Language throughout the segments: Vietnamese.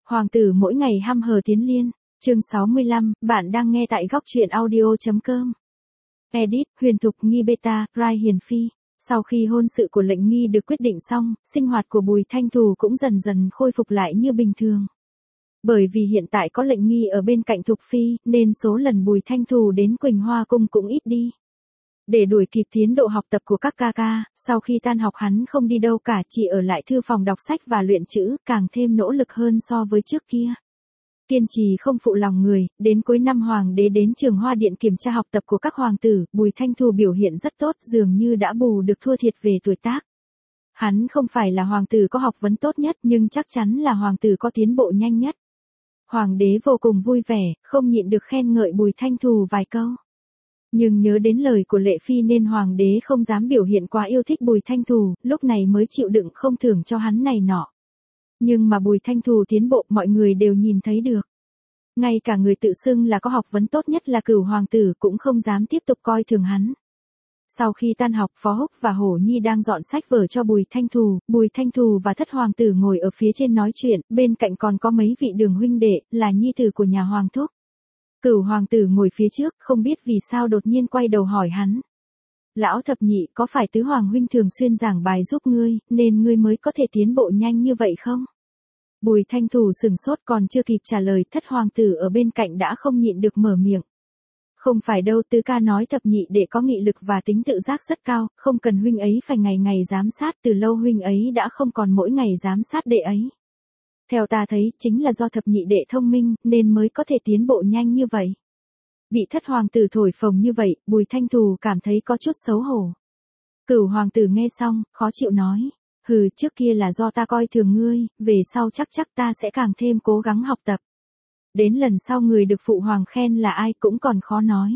Hoàng tử mỗi ngày hăm hờ tiến liên, chương 65, bạn đang nghe tại góc truyện audio.com. Edit, Huyền Thục Nghi Beta, Rai Hiền Phi. Sau khi hôn sự của Lệnh Nghi được quyết định xong, sinh hoạt của Bùi Thanh Thù cũng dần dần khôi phục lại như bình thường. Bởi vì hiện tại có Lệnh Nghi ở bên cạnh Thục Phi, nên số lần Bùi Thanh Thù đến Quỳnh Hoa Cung cũng ít đi. Để đuổi kịp tiến độ học tập của các ca ca, sau khi tan học hắn không đi đâu cả, chỉ ở lại thư phòng đọc sách và luyện chữ, càng thêm nỗ lực hơn so với trước kia. Kiên trì không phụ lòng người, đến cuối năm hoàng đế đến Trường Hoa Điện kiểm tra học tập của các hoàng tử, Bùi Thanh Thù biểu hiện rất tốt, dường như đã bù được thua thiệt về tuổi tác. Hắn không phải là hoàng tử có học vấn tốt nhất, nhưng chắc chắn là hoàng tử có tiến bộ nhanh nhất. Hoàng đế vô cùng vui vẻ, không nhịn được khen ngợi Bùi Thanh Thù vài câu. Nhưng nhớ đến lời của Lệ Phi nên hoàng đế không dám biểu hiện quá yêu thích Bùi Thanh Thù, lúc này mới chịu đựng không thưởng cho hắn này nọ. Nhưng mà Bùi Thanh Thù tiến bộ mọi người đều nhìn thấy được. Ngay cả người tự xưng là có học vấn tốt nhất là Cửu hoàng tử cũng không dám tiếp tục coi thường hắn. Sau khi tan học, Phó Húc và Hổ Nhi đang dọn sách vở cho Bùi Thanh Thù và Thất hoàng tử ngồi ở phía trên nói chuyện, bên cạnh còn có mấy vị Đường huynh đệ, là nhi tử của nhà hoàng thúc. Cửu hoàng tử ngồi phía trước, không biết vì sao đột nhiên quay đầu hỏi hắn. Lão thập nhị, có phải tứ hoàng huynh thường xuyên giảng bài giúp ngươi, nên ngươi mới có thể tiến bộ nhanh như vậy không? Bùi Thanh Thù sừng sốt, còn chưa kịp trả lời, Thất hoàng tử ở bên cạnh đã không nhịn được mở miệng. Không phải đâu, tứ ca nói thập nhị đệ có nghị lực và tính tự giác rất cao, không cần huynh ấy phải ngày ngày giám sát, từ lâu huynh ấy đã không còn mỗi ngày giám sát đệ ấy. Theo ta thấy, chính là do thập nhị đệ thông minh, nên mới có thể tiến bộ nhanh như vậy. Bị Thất hoàng tử thổi phồng như vậy, Bùi Thanh Thù cảm thấy có chút xấu hổ. Cửu hoàng tử nghe xong, khó chịu nói. Hừ, trước kia là do ta coi thường ngươi, về sau chắc ta sẽ càng thêm cố gắng học tập. Đến lần sau người được phụ hoàng khen là ai cũng còn khó nói.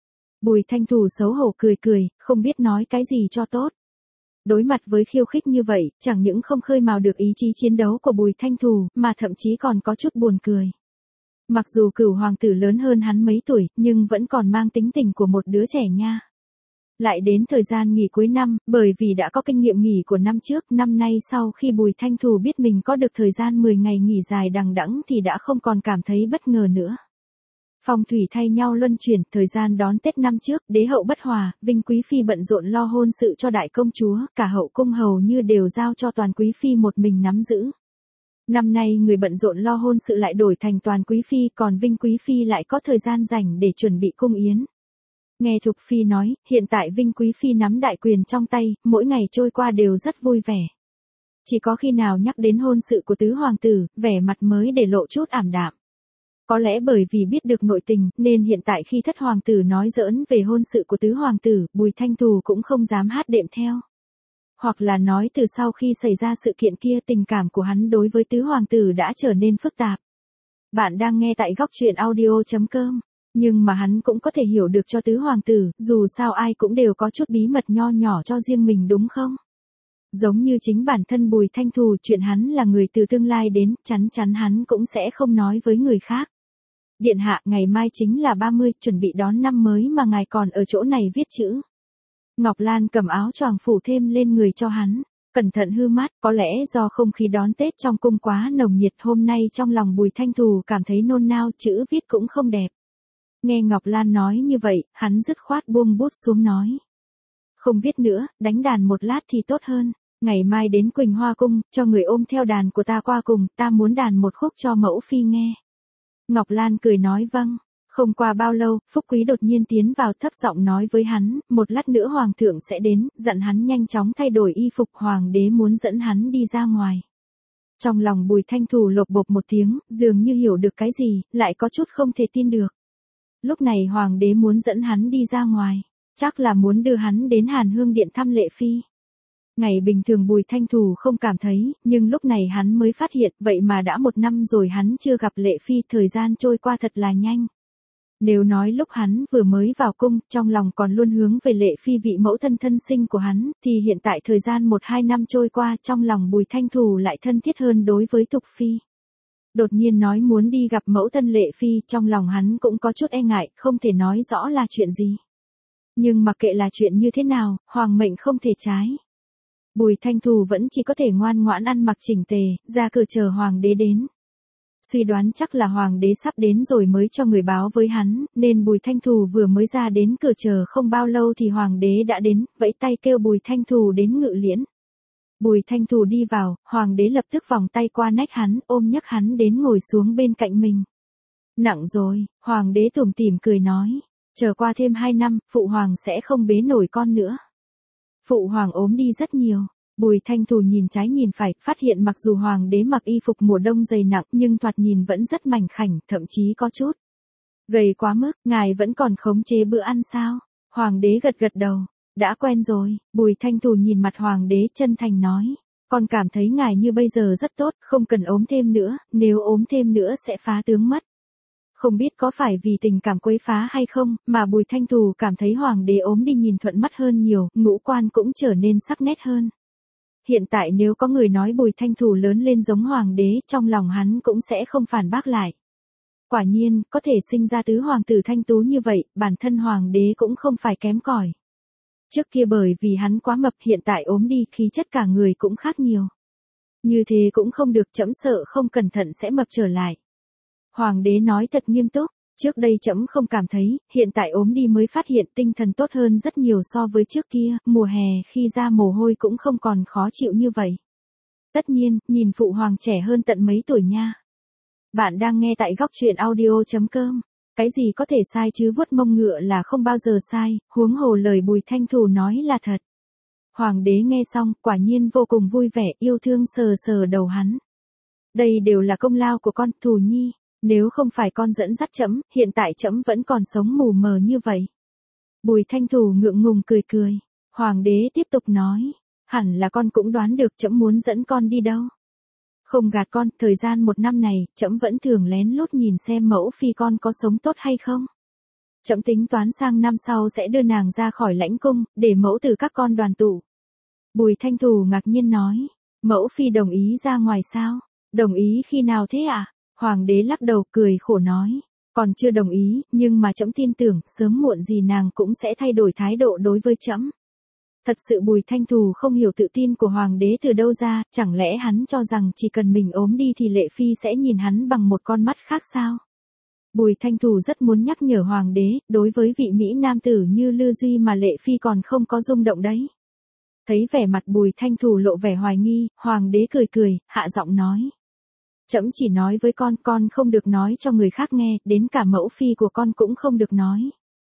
Bùi Thanh Thù xấu hổ cười, không biết nói cái gì cho tốt. Đối mặt với khiêu khích như vậy, chẳng những không khơi mào được ý chí chiến đấu của Bùi Thanh Thù, mà thậm chí còn có chút buồn cười. Mặc dù Cửu hoàng tử lớn hơn hắn mấy tuổi, nhưng vẫn còn mang tính tình của một đứa trẻ nha. Lại đến thời gian nghỉ cuối năm, bởi vì đã có kinh nghiệm nghỉ của năm trước, năm nay sau khi Bùi Thanh Thù biết mình có được thời gian 10 ngày nghỉ dài đằng đẵng thì đã không còn cảm thấy bất ngờ nữa. Phong thủy thay nhau luân chuyển, thời gian đón Tết năm trước, đế hậu bất hòa, Vinh Quý Phi bận rộn lo hôn sự cho đại công chúa, cả hậu cung hầu như đều giao cho Toàn Quý Phi một mình nắm giữ. Năm nay người bận rộn lo hôn sự lại đổi thành Toàn Quý Phi, còn Vinh Quý Phi lại có thời gian rảnh để chuẩn bị cung yến. Nghe Thục Phi nói, hiện tại Vinh Quý Phi nắm đại quyền trong tay, mỗi ngày trôi qua đều rất vui vẻ. Chỉ có khi nào nhắc đến hôn sự của tứ hoàng tử, vẻ mặt mới để lộ chút ảm đạm. Có lẽ bởi vì biết được nội tình, nên hiện tại khi Thất hoàng tử nói giỡn về hôn sự của tứ hoàng tử, Bùi Thanh Thù cũng không dám hát đệm theo. Hoặc là nói từ sau khi xảy ra sự kiện kia, tình cảm của hắn đối với tứ hoàng tử đã trở nên phức tạp. Bạn đang nghe tại góc truyện audio.com. Nhưng mà hắn cũng có thể hiểu được cho tứ hoàng tử, dù sao ai cũng đều có chút bí mật nho nhỏ cho riêng mình đúng không? Giống như chính bản thân Bùi Thanh Thù, chuyện hắn là người từ tương lai đến, chắn hắn cũng sẽ không nói với người khác. Điện hạ, ngày mai chính là 30, chuẩn bị đón năm mới mà ngài còn ở chỗ này viết chữ. Ngọc Lan cầm áo choàng phủ thêm lên người cho hắn, cẩn thận hư mát, có lẽ do không khí đón Tết trong cung quá nồng nhiệt, hôm nay trong lòng Bùi Thanh Thù cảm thấy nôn nao, chữ viết cũng không đẹp. Nghe Ngọc Lan nói như vậy, hắn dứt khoát buông bút xuống nói. Không viết nữa, đánh đàn một lát thì tốt hơn. Ngày mai đến Quỳnh Hoa Cung, cho người ôm theo đàn của ta qua cùng, ta muốn đàn một khúc cho mẫu phi nghe. Ngọc Lan cười nói vâng. Không qua bao lâu, Phúc Quý đột nhiên tiến vào, thấp giọng nói với hắn, một lát nữa hoàng thượng sẽ đến, dặn hắn nhanh chóng thay đổi y phục, hoàng đế muốn dẫn hắn đi ra ngoài. Trong lòng Bùi Thanh Thù lột bột một tiếng, dường như hiểu được cái gì, lại có chút không thể tin được. Lúc này hoàng đế muốn dẫn hắn đi ra ngoài, chắc là muốn đưa hắn đến Hàn Hương Điện thăm Lệ Phi. Ngày bình thường Bùi Thanh Thù không cảm thấy, nhưng lúc này hắn mới phát hiện, vậy mà đã 1 năm rồi hắn chưa gặp Lệ Phi, thời gian trôi qua thật là nhanh. Nếu nói lúc hắn vừa mới vào cung, trong lòng còn luôn hướng về Lệ Phi vị mẫu thân thân sinh của hắn, thì hiện tại thời gian 1-2 năm trôi qua, trong lòng Bùi Thanh Thù lại thân thiết hơn đối với Thục Phi. Đột nhiên nói muốn đi gặp mẫu thân Lệ Phi, trong lòng hắn cũng có chút e ngại, không thể nói rõ là chuyện gì. Nhưng mặc kệ là chuyện như thế nào, hoàng mệnh không thể trái. Bùi Thanh Thù vẫn chỉ có thể ngoan ngoãn ăn mặc chỉnh tề, ra cửa chờ hoàng đế đến. Suy đoán chắc là hoàng đế sắp đến rồi mới cho người báo với hắn, nên Bùi Thanh Thù vừa mới ra đến cửa chờ không bao lâu thì hoàng đế đã đến, vẫy tay kêu Bùi Thanh Thù đến ngự liễn. Bùi Thanh Thù đi vào, hoàng đế lập tức vòng tay qua nách hắn, ôm nhấc hắn đến ngồi xuống bên cạnh mình. Nặng rồi, hoàng đế tủm tỉm cười nói, chờ qua thêm 2 năm, phụ hoàng sẽ không bế nổi con nữa. Phụ hoàng ốm đi rất nhiều. Bùi Thanh Thù nhìn trái nhìn phải, phát hiện mặc dù hoàng đế mặc y phục mùa đông dày nặng nhưng thoạt nhìn vẫn rất mảnh khảnh, thậm chí có chút gầy quá mức, ngài vẫn còn khống chế bữa ăn sao? Hoàng đế gật gật đầu, đã quen rồi. Bùi Thanh Thù nhìn mặt hoàng đế chân thành nói, con cảm thấy ngài như bây giờ rất tốt, không cần ốm thêm nữa, nếu ốm thêm nữa sẽ phá tướng mất. Không biết có phải vì tình cảm quấy phá hay không, mà Bùi Thanh Thù cảm thấy hoàng đế ốm đi nhìn thuận mắt hơn nhiều, ngũ quan cũng trở nên sắc nét hơn. Hiện tại nếu có người nói Bùi Thanh Thù lớn lên giống hoàng đế, trong lòng hắn cũng sẽ không phản bác lại. Quả nhiên, có thể sinh ra tứ hoàng tử thanh tú như vậy, bản thân hoàng đế cũng không phải kém cỏi. Trước kia bởi vì hắn quá mập, hiện tại ốm đi, khí chất cả người cũng khác nhiều. Như thế cũng không được, trẫm sợ không cẩn thận sẽ mập trở lại. Hoàng đế nói thật nghiêm túc, trước đây trẫm không cảm thấy, hiện tại ốm đi mới phát hiện tinh thần tốt hơn rất nhiều so với trước kia, mùa hè khi ra mồ hôi cũng không còn khó chịu như vậy. Tất nhiên, nhìn phụ hoàng trẻ hơn tận mấy tuổi nha. Bạn đang nghe tại góc truyện audio.com. Cái gì có thể sai chứ, vuốt mông ngựa là không bao giờ sai, huống hồ lời Bùi Thanh Thù nói là thật. Hoàng đế nghe xong, quả nhiên vô cùng vui vẻ, yêu thương sờ sờ đầu hắn. Đây đều là công lao của con, Thù Nhi. Nếu không phải con dẫn dắt trẫm, hiện tại trẫm vẫn còn sống mù mờ như vậy. Bùi Thanh Thù ngượng ngùng cười cười. Hoàng đế tiếp tục nói, hẳn là con cũng đoán được trẫm muốn dẫn con đi đâu. Không gạt con, thời gian 1 năm này, trẫm vẫn thường lén lút nhìn xem mẫu phi con có sống tốt hay không. Trẫm tính toán sang năm sau sẽ đưa nàng ra khỏi lãnh cung, để mẫu tử các con đoàn tụ. Bùi Thanh Thù ngạc nhiên nói, mẫu phi đồng ý ra ngoài sao? Đồng ý khi nào thế ạ? Hoàng đế lắc đầu cười khổ nói, còn chưa đồng ý, nhưng mà trẫm tin tưởng, sớm muộn gì nàng cũng sẽ thay đổi thái độ đối với trẫm. Thật sự Bùi Thanh Thù không hiểu tự tin của hoàng đế từ đâu ra, chẳng lẽ hắn cho rằng chỉ cần mình ốm đi thì Lệ Phi sẽ nhìn hắn bằng một con mắt khác sao? Bùi Thanh Thù rất muốn nhắc nhở hoàng đế, đối với vị Mỹ nam tử như Lư Duy mà Lệ Phi còn không có rung động đấy. Thấy vẻ mặt Bùi Thanh Thù lộ vẻ hoài nghi, hoàng đế cười cười, hạ giọng nói. Trẫm chỉ nói với con không được nói cho người khác nghe, đến cả mẫu phi của con cũng không được nói.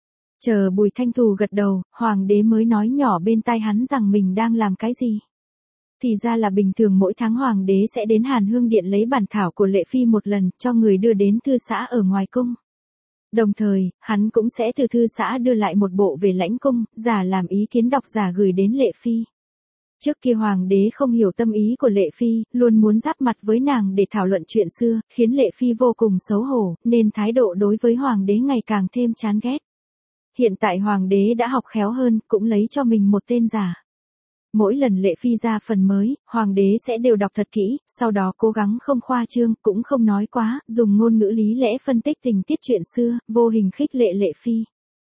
Chờ Bùi Thanh Thù gật đầu, hoàng đế mới nói nhỏ bên tai hắn rằng mình đang làm cái gì. Thì ra là bình thường mỗi tháng hoàng đế sẽ đến Hàn Hương Điện lấy bản thảo của Lệ Phi một lần, cho người đưa đến thư xã ở ngoài cung. Đồng thời, hắn cũng sẽ từ thư xã đưa lại một bộ về lãnh cung, giả làm ý kiến độc giả gửi đến Lệ Phi. Trước kia hoàng đế không hiểu tâm ý của Lệ Phi, luôn muốn giáp mặt với nàng để thảo luận chuyện xưa, khiến Lệ Phi vô cùng xấu hổ, nên thái độ đối với hoàng đế ngày càng thêm chán ghét. Hiện tại hoàng đế đã học khéo hơn, cũng lấy cho mình một tên giả. Mỗi lần Lệ Phi ra phần mới, hoàng đế sẽ đều đọc thật kỹ, sau đó cố gắng không khoa trương, cũng không nói quá, dùng ngôn ngữ lý lẽ phân tích tình tiết chuyện xưa, vô hình khích lệ Lệ Phi.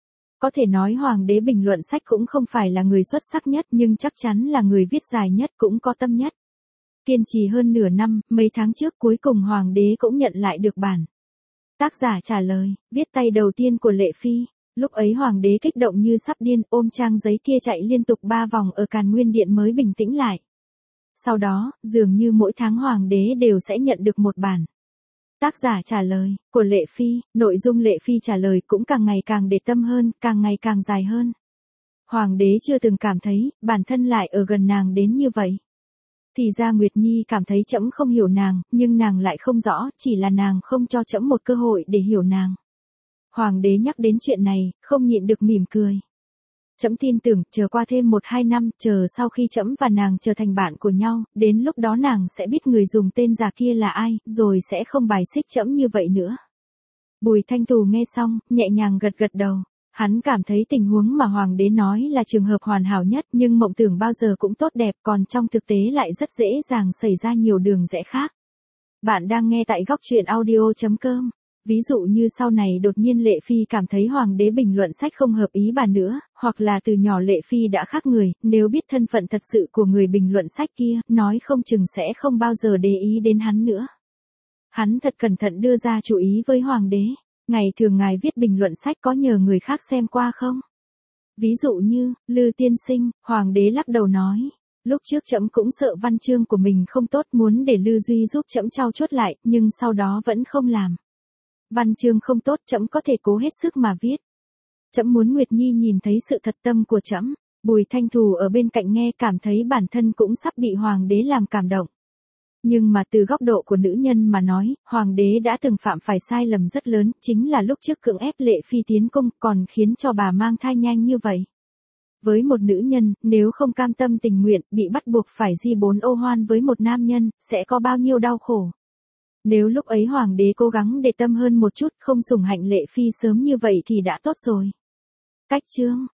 Có thể nói hoàng đế bình luận sách cũng không phải là người xuất sắc nhất, nhưng chắc chắn là người viết dài nhất, cũng có tâm nhất. Kiên trì hơn nửa năm, mấy tháng trước cuối cùng hoàng đế cũng nhận lại được bản. Tác giả trả lời, viết tay đầu tiên của Lệ Phi. Lúc ấy hoàng đế kích động như sắp điên, ôm trang giấy kia chạy liên tục 3 vòng ở Càn Nguyên Điện mới bình tĩnh lại. Sau đó, dường như mỗi tháng hoàng đế đều sẽ nhận được một bản. Tác giả trả lời, của Lệ Phi, nội dung Lệ Phi trả lời cũng càng ngày càng để tâm hơn, càng ngày càng dài hơn. Hoàng đế chưa từng cảm thấy, bản thân lại ở gần nàng đến như vậy. Thì ra Nguyệt Nhi cảm thấy trẫm không hiểu nàng, nhưng nàng lại không rõ, chỉ là nàng không cho trẫm một cơ hội để hiểu nàng. Hoàng đế nhắc đến chuyện này, không nhịn được mỉm cười. Trẫm tin tưởng, chờ qua thêm 1-2 năm, chờ sau khi trẫm và nàng trở thành bạn của nhau, đến lúc đó nàng sẽ biết người dùng tên giả kia là ai, rồi sẽ không bài xích trẫm như vậy nữa. Bùi Thanh Thù nghe xong, nhẹ nhàng gật gật đầu. Hắn cảm thấy tình huống mà hoàng đế nói là trường hợp hoàn hảo nhất, nhưng mộng tưởng bao giờ cũng tốt đẹp, còn trong thực tế lại rất dễ dàng xảy ra nhiều đường rẽ khác. Bạn đang nghe tại góc truyện audio.com. Ví dụ như sau này đột nhiên Lệ Phi cảm thấy hoàng đế bình luận sách không hợp ý bà nữa, hoặc là từ nhỏ Lệ Phi đã khác người, nếu biết thân phận thật sự của người bình luận sách kia, nói không chừng sẽ không bao giờ để ý đến hắn nữa. Hắn thật cẩn thận đưa ra chú ý với hoàng đế. Ngày thường ngài viết bình luận sách có nhờ người khác xem qua không? Ví dụ như, Lư tiên sinh, hoàng đế lắc đầu nói. Lúc trước trẫm cũng sợ văn chương của mình không tốt, muốn để Lư Duy giúp trẫm trau chuốt lại, nhưng sau đó vẫn không làm. Văn chương không tốt, trẫm có thể cố hết sức mà viết. Trẫm muốn Nguyệt Nhi nhìn thấy sự thật tâm của trẫm. Bùi Thanh Thù ở bên cạnh nghe cảm thấy bản thân cũng sắp bị hoàng đế làm cảm động. Nhưng mà từ góc độ của nữ nhân mà nói, hoàng đế đã từng phạm phải sai lầm rất lớn, chính là lúc trước cưỡng ép Lệ Phi tiến cung, còn khiến cho bà mang thai nhanh như vậy. Với một nữ nhân, nếu không cam tâm tình nguyện, bị bắt buộc phải di bốn ô hoan với một nam nhân, sẽ có bao nhiêu đau khổ. Nếu lúc ấy hoàng đế cố gắng để tâm hơn một chút, không sủng hạnh Lệ Phi sớm như vậy thì đã tốt rồi. Cách chương